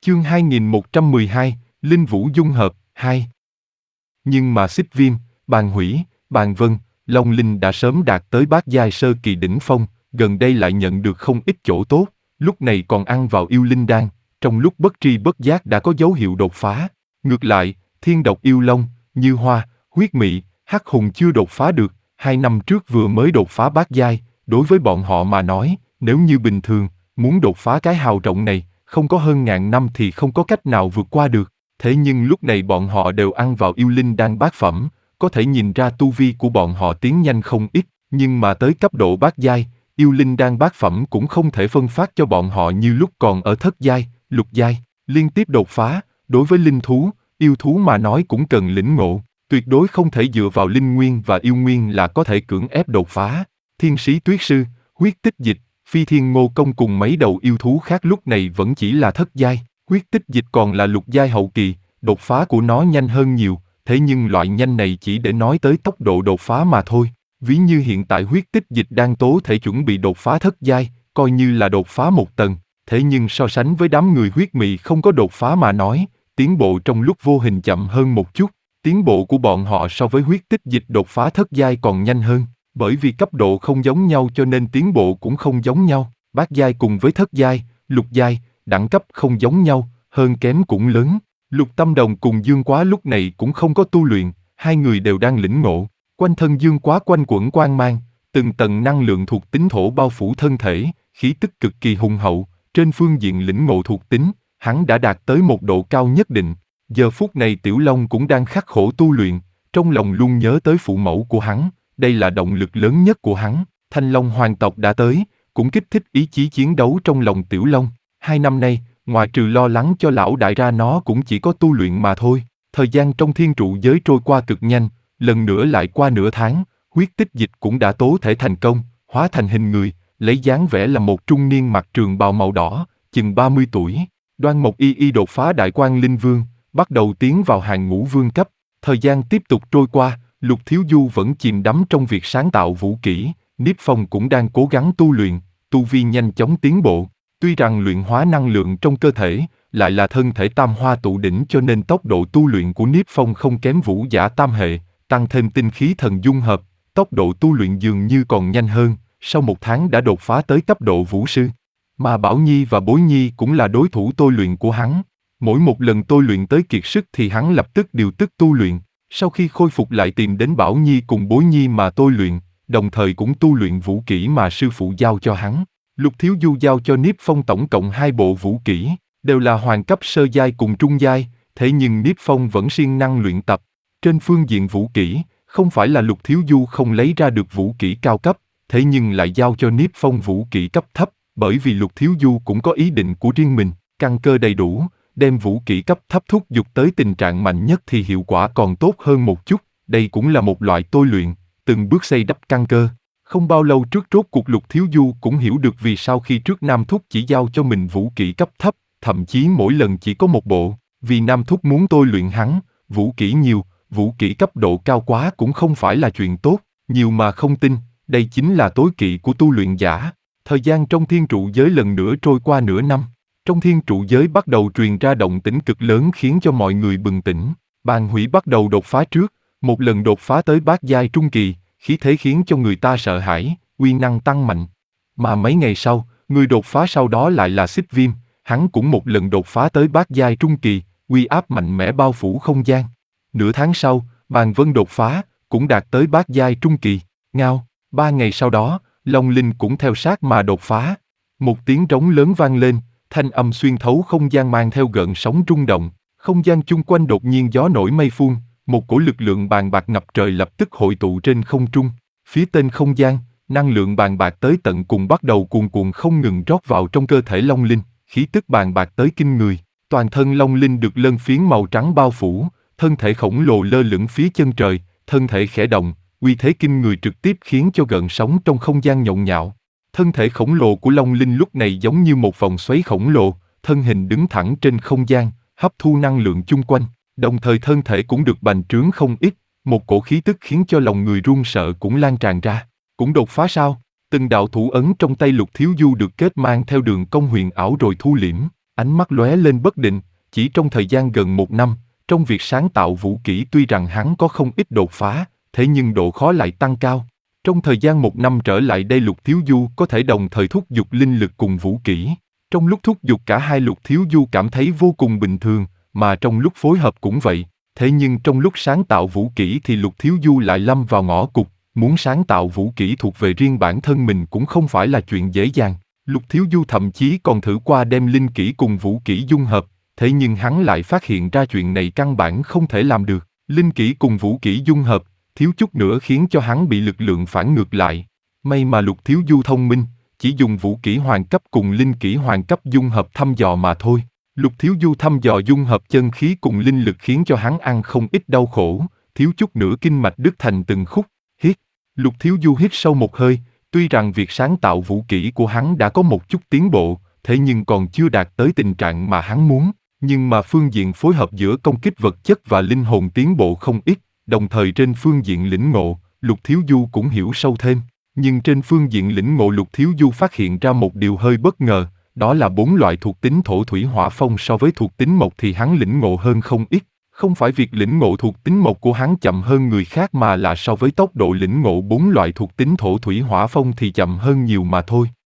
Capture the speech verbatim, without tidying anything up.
Chương hai nghìn một trăm mười hai, Linh Vũ Dung Hợp, hai. Nhưng mà Xích Viêm, Bàn Hủy, Bàn Vân, Long Linh đã sớm đạt tới bát giai sơ kỳ đỉnh phong, gần đây lại nhận được không ít chỗ tốt, lúc này còn ăn vào yêu linh đan, trong lúc bất tri bất giác đã có dấu hiệu đột phá. Ngược lại, Thiên Độc Yêu Long, Như Hoa, Huyết Mị, Hắc Hùng chưa đột phá được, hai năm trước vừa mới đột phá bát giai, đối với bọn họ mà nói, nếu như bình thường, muốn đột phá cái hào rộng này, không có hơn ngàn năm thì không có cách nào vượt qua được. Thế nhưng lúc này bọn họ đều ăn vào yêu linh đan bát phẩm, có thể nhìn ra tu vi của bọn họ tiến nhanh không ít, nhưng mà tới cấp độ bát giai, yêu linh đan bát phẩm cũng không thể phân phát cho bọn họ như lúc còn ở thất giai, lục giai, liên tiếp đột phá, đối với linh thú, yêu thú mà nói cũng cần lĩnh ngộ, tuyệt đối không thể dựa vào linh nguyên và yêu nguyên là có thể cưỡng ép đột phá. Thiên Sĩ Tuyết Sư, Huyết Tích Dịch, Phi Thiên Ngô Công cùng mấy đầu yêu thú khác lúc này vẫn chỉ là thất giai, Huyết Tích Dịch còn là lục giai hậu kỳ, đột phá của nó nhanh hơn nhiều, thế nhưng loại nhanh này chỉ để nói tới tốc độ đột phá mà thôi. Ví như hiện tại Huyết Tích Dịch đang tố thể chuẩn bị đột phá thất giai, coi như là đột phá một tầng, thế nhưng so sánh với đám người huyết mị không có đột phá mà nói, tiến bộ trong lúc vô hình chậm hơn một chút, tiến bộ của bọn họ so với Huyết Tích Dịch đột phá thất giai còn nhanh hơn. Bởi vì cấp độ không giống nhau cho nên tiến bộ cũng không giống nhau, bát giai cùng với thất giai, lục giai, đẳng cấp không giống nhau, hơn kém cũng lớn. Lục Tâm Đồng cùng Dương Quá lúc này cũng không có tu luyện, hai người đều đang lĩnh ngộ. Quanh thân Dương Quá quanh quẩn quang mang, từng tầng năng lượng thuộc tính thổ bao phủ thân thể, khí tức cực kỳ hùng hậu, trên phương diện lĩnh ngộ thuộc tính, hắn đã đạt tới một độ cao nhất định. Giờ phút này Tiểu Long cũng đang khắc khổ tu luyện, trong lòng luôn nhớ tới phụ mẫu của hắn. Đây là động lực lớn nhất của hắn. Thanh Long hoàng tộc đã tới, cũng kích thích ý chí chiến đấu trong lòng Tiểu Long. Hai năm nay, ngoài trừ lo lắng cho lão đại ra nó cũng chỉ có tu luyện mà thôi. Thời gian trong thiên trụ giới trôi qua cực nhanh, lần nữa lại qua nửa tháng, Huyết Tích Dịch cũng đã tố thể thành công, hóa thành hình người, lấy dáng vẻ là một trung niên mặc trường bào màu đỏ, chừng ba mươi tuổi. Đoan Mộc Y Y đột phá Đại Quan Linh Vương, bắt đầu tiến vào hàng ngũ vương cấp. Thời gian tiếp tục trôi qua, Lục Thiếu Du vẫn chìm đắm trong việc sáng tạo vũ kỹ, Niếp Phong cũng đang cố gắng tu luyện, tu vi nhanh chóng tiến bộ. Tuy rằng luyện hóa năng lượng trong cơ thể, lại là thân thể tam hoa tụ đỉnh cho nên tốc độ tu luyện của Niếp Phong không kém Vũ Giả tam hệ, tăng thêm tinh khí thần dung hợp, tốc độ tu luyện dường như còn nhanh hơn, sau một tháng đã đột phá tới cấp độ Vũ Sư. Mà Bảo Nhi và Bối Nhi cũng là đối thủ tôi luyện của hắn. Mỗi một lần tôi luyện tới kiệt sức thì hắn lập tức điều tức tu luyện. Sau khi khôi phục lại tìm đến Bảo Nhi cùng Bối Nhi mà tôi luyện, đồng thời cũng tu luyện vũ kỹ mà sư phụ giao cho hắn. Lục Thiếu Du giao cho Niếp Phong tổng cộng hai bộ vũ kỹ, đều là hoàng cấp sơ giai cùng trung giai, thế nhưng Niếp Phong vẫn siêng năng luyện tập. Trên phương diện vũ kỹ, không phải là Lục Thiếu Du không lấy ra được vũ kỹ cao cấp, thế nhưng lại giao cho Niếp Phong vũ kỹ cấp thấp, bởi vì Lục Thiếu Du cũng có ý định của riêng mình, căn cơ đầy đủ. Đem vũ kỹ cấp thấp thúc giục tới tình trạng mạnh nhất thì hiệu quả còn tốt hơn một chút, đây cũng là một loại tôi luyện, từng bước xây đắp căn cơ. Không bao lâu trước rốt cuộc Lục Thiếu Du cũng hiểu được vì sao khi trước Nam Thúc chỉ giao cho mình vũ kỹ cấp thấp, thậm chí mỗi lần chỉ có một bộ, vì Nam Thúc muốn tôi luyện hắn, vũ kỹ nhiều, vũ kỹ cấp độ cao quá cũng không phải là chuyện tốt, nhiều mà không tin, đây chính là tối kỵ của tu luyện giả. Thời gian trong thiên trụ giới lần nữa trôi qua nửa năm. Trong thiên trụ giới bắt đầu truyền ra động tĩnh cực lớn khiến cho mọi người bừng tỉnh. Bàn Hủy bắt đầu đột phá trước, một lần đột phá tới bát giai trung kỳ, khí thế khiến cho người ta sợ hãi, uy năng tăng mạnh. Mà mấy ngày sau, người đột phá sau đó lại là Xích Viêm, hắn cũng một lần đột phá tới bát giai trung kỳ, uy áp mạnh mẽ bao phủ không gian. Nửa tháng sau, Bàn Vân đột phá, cũng đạt tới bát giai trung kỳ. Ngao, ba ngày sau đó, Long Linh cũng theo sát mà đột phá. Một tiếng trống lớn vang lên. Thanh âm xuyên thấu không gian mang theo gợn sóng rung động, không gian chung quanh đột nhiên gió nổi mây phun, một cổ lực lượng bàn bạc ngập trời lập tức hội tụ trên không trung. Phía trên không gian, năng lượng bàn bạc tới tận cùng bắt đầu cuồn cuộn không ngừng rót vào trong cơ thể Long Linh, khí tức bàn bạc tới kinh người. Toàn thân Long Linh được lân phiến màu trắng bao phủ, thân thể khổng lồ lơ lửng phía chân trời, thân thể khẽ động, uy thế kinh người trực tiếp khiến cho gợn sóng trong không gian nhộn nhạo. Thân thể khổng lồ của Long Linh lúc này giống như một vòng xoáy khổng lồ, thân hình đứng thẳng trên không gian, hấp thu năng lượng chung quanh, đồng thời thân thể cũng được bành trướng không ít, một cổ khí tức khiến cho lòng người run sợ cũng lan tràn ra. Cũng đột phá sao? Từng đạo thủ ấn trong tay Lục Thiếu Du được kết mang theo đường cong huyền ảo rồi thu liễm, Ánh mắt lóe lên bất định, chỉ trong thời gian gần một năm, trong việc sáng tạo vũ kỹ tuy rằng hắn có không ít đột phá, thế nhưng độ khó lại tăng cao. Trong thời gian một năm trở lại đây Lục Thiếu Du có thể đồng thời thúc giục linh lực cùng vũ kỹ. Trong lúc thúc giục cả hai Lục Thiếu Du cảm thấy vô cùng bình thường, mà trong lúc phối hợp cũng vậy. Thế nhưng trong lúc sáng tạo vũ kỹ thì Lục Thiếu Du lại lâm vào ngõ cụt, muốn sáng tạo vũ kỹ thuộc về riêng bản thân mình cũng không phải là chuyện dễ dàng. Lục Thiếu Du thậm chí còn thử qua đem linh kỹ cùng vũ kỹ dung hợp, thế nhưng hắn lại phát hiện ra chuyện này căn bản không thể làm được. Linh kỹ cùng vũ kỹ dung hợp, thiếu chút nữa khiến cho hắn bị lực lượng phản ngược lại. May mà Lục Thiếu Du thông minh, chỉ dùng vũ kỹ hoàng cấp cùng linh kỹ hoàng cấp dung hợp thăm dò mà thôi. Lục Thiếu Du thăm dò dung hợp chân khí cùng linh lực khiến cho hắn ăn không ít đau khổ, thiếu chút nữa kinh mạch đứt thành từng khúc. Hít. Lục Thiếu Du hít sâu một hơi, tuy rằng việc sáng tạo vũ kỹ của hắn đã có một chút tiến bộ, thế nhưng còn chưa đạt tới tình trạng mà hắn muốn. Nhưng mà phương diện phối hợp giữa công kích vật chất và linh hồn tiến bộ không ít, đồng thời trên phương diện lĩnh ngộ, Lục Thiếu Du cũng hiểu sâu thêm. Nhưng trên phương diện lĩnh ngộ Lục Thiếu Du phát hiện ra một điều hơi bất ngờ, đó là bốn loại thuộc tính thổ thủy hỏa phong so với thuộc tính mộc thì hắn lĩnh ngộ hơn không ít. Không phải việc lĩnh ngộ thuộc tính mộc của hắn chậm hơn người khác mà là so với tốc độ lĩnh ngộ bốn loại thuộc tính thổ thủy hỏa phong thì chậm hơn nhiều mà thôi.